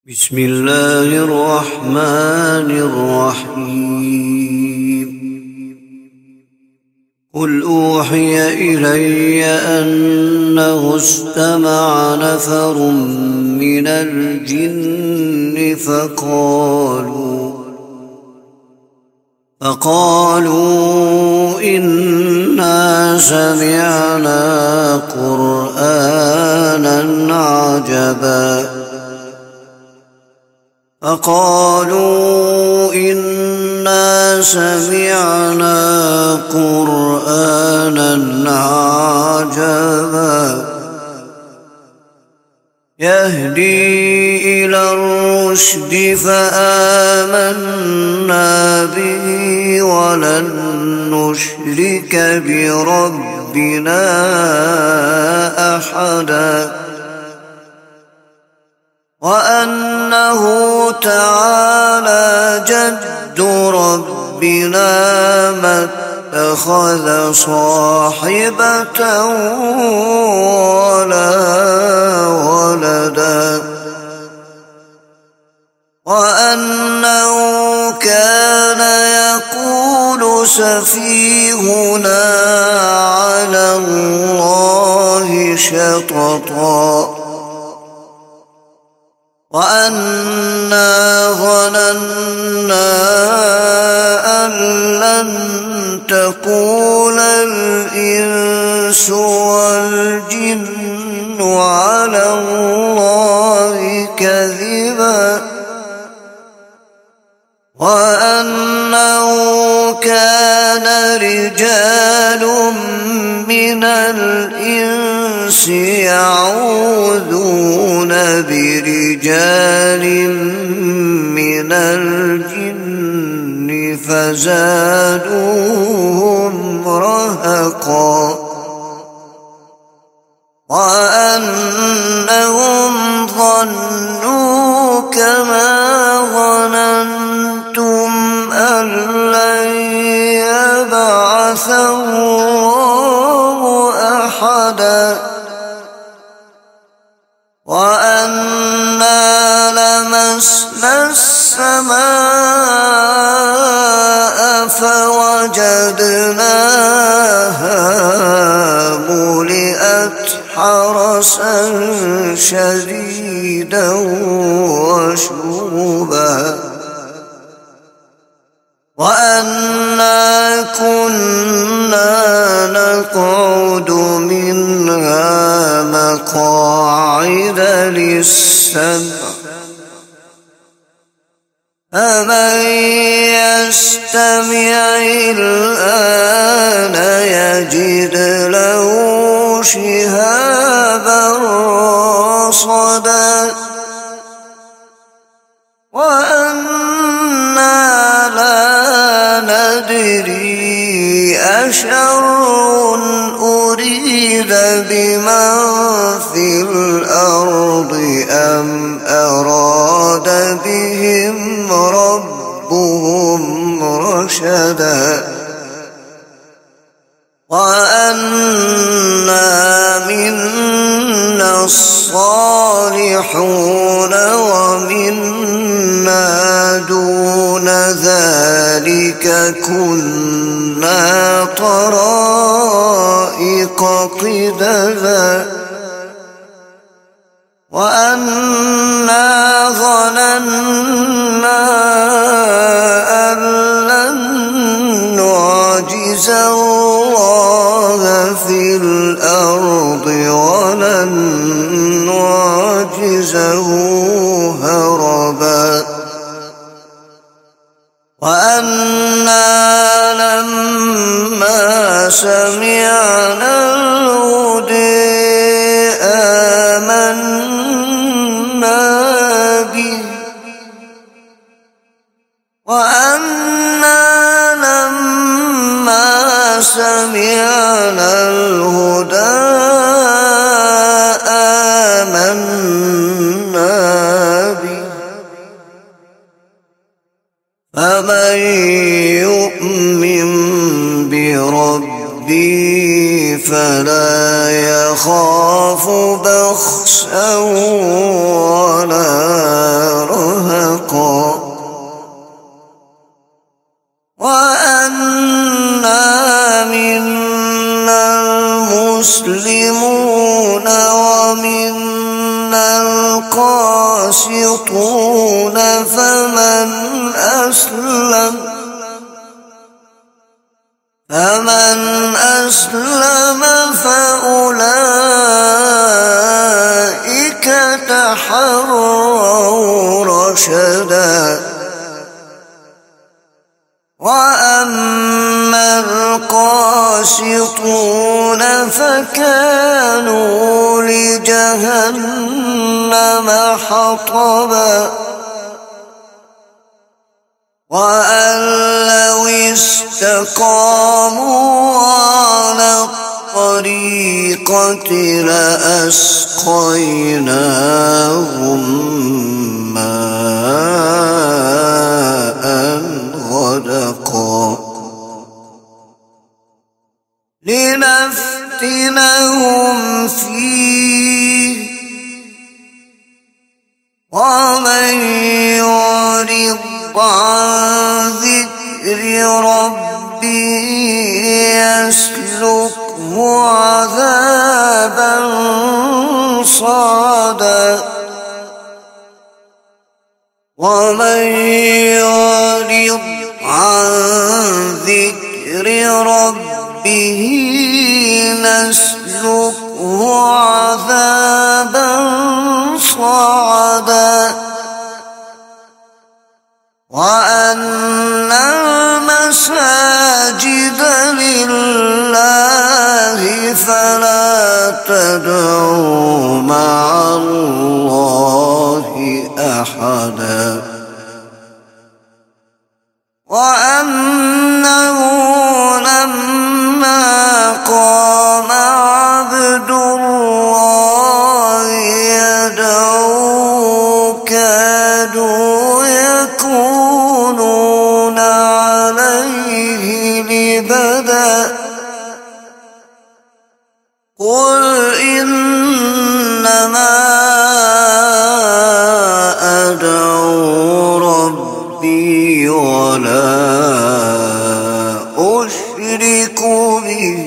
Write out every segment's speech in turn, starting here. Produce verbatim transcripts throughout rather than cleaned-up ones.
بسم الله الرحمن الرحيم. قل أوحي إلي أنه استمع نفر من الجن فقالوا فقالوا إنا سمعنا قرآنا عجبا فقالوا إنا سمعنا قرآنا عجبا يهدي إلى الرشد فآمنا به ولن نشرك بربنا أحدا وأنه تعالى جد ربنا ما اتخذ صاحبة ولا ولدا وأنه كان يقول سفيهنا على الله شططا وأنا ظننا أن لن تقول الإنس والجن على الله كذبا وأنه كان رجال من الإنس يعوذون برجال من الجن فزادوهم رهقا وأنهم ظنوا كما ظننتم أن لن يبعث الله أحدا وأنا لمسنا السماء فوجدناها ملئت حرسا شديدا وشهبا وأنا كنا نقعد منها مقاعد للسمع فمن يستمع الآن يجد له شهابا رصدا وأنا لا ندري أشر أريد بمن في الأرض أم أراد بهم ربهم رشدا وأنا منا الصالحون ومنا دون ذلك كنا طرائق قددا وأنا ظننا أن لن نعجز الله في الأرض ولن نعجزه هربا وأنا لما سمعنا الهدى آمنا به وأنا لما سمعنا الهدى آمنا به فمن يؤمن بربه فلا يخاف بخسا ولا القاسطون فمن أسلم فمن أسلم فأولئك تحروا رشدا وأما القاسطون فكانوا لجهنم حطبا وأن لو استقاموا على الطريقة لأسقيناهم ماء غدقا لنفتنهم فيه ومن يعرض عن ذكر ربه يسلكه عذابا صعدا ومن يعرض عن ذكر ربه نسلكه عذابا صعدا وأن المساجد لله فلا تدعوا مع الله أحدا وأنه لما قام عبد الله يدعوه كادوا يكونون عليه لبدا قل إنما أدعو ربي ولا أشرك به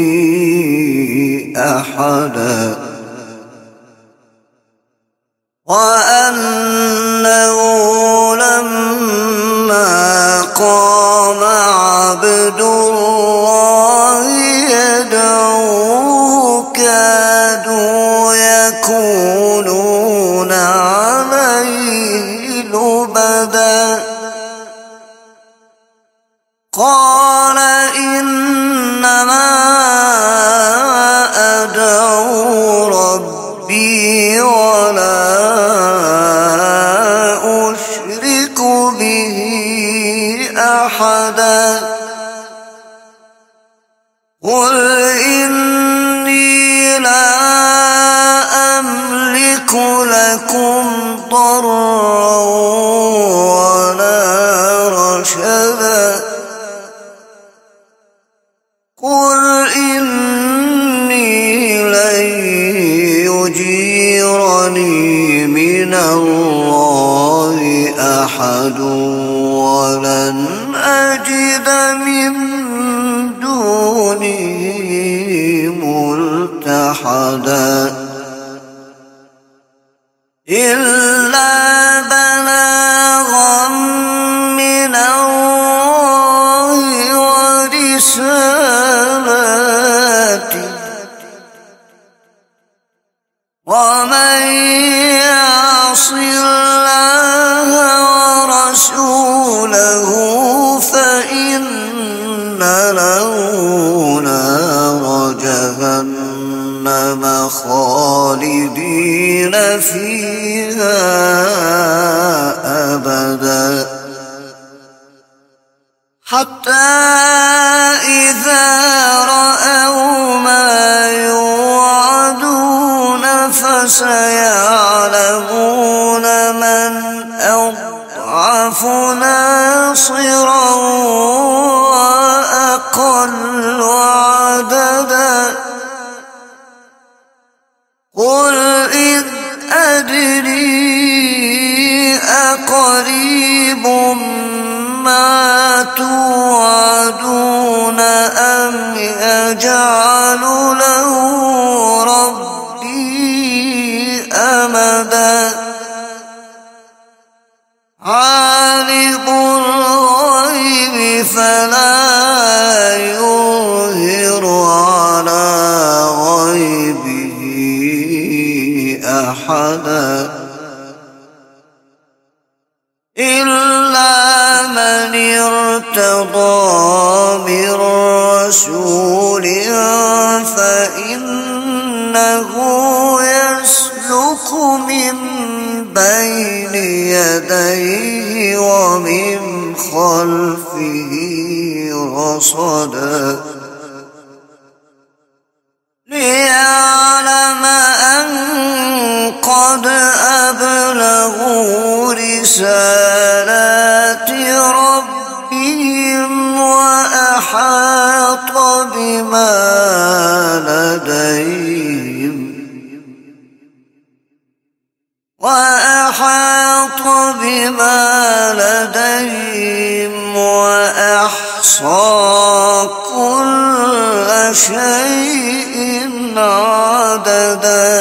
أحدا وأنه لما قام عبد الله يدعوه كادوا يكونون عليه لبدا قال إنما أدعو ربي ولا أشرك به أحدا قل إني لا أملك لكم ضرا ولا رشدا قل إني لن يجيرني من الله أحد ولن أجد من دونه ملتحدا إلا بلاغا من الله ورسالاته ومن يعص الله ورسوله فإن له نار جهنم خالدين فيها أبدا حتى إذا رأوا ما يوعدون فسيعلمون من أضعف ناصرا وأقل عددا قل إذ أدري أقريب ما توعدون أم يجعل له ربي أمدا عالم الغيب فلا يظهر على غيبه أحدا إلا من ارتضى من رسول فإنه يسلك من بين يديه ومن خلفه رصدا ليعلم أن قد أبلغوا رسالات ربهم وأحاط بما لديهم وأحاط بما لديهم وأحصى كل شيء عددا.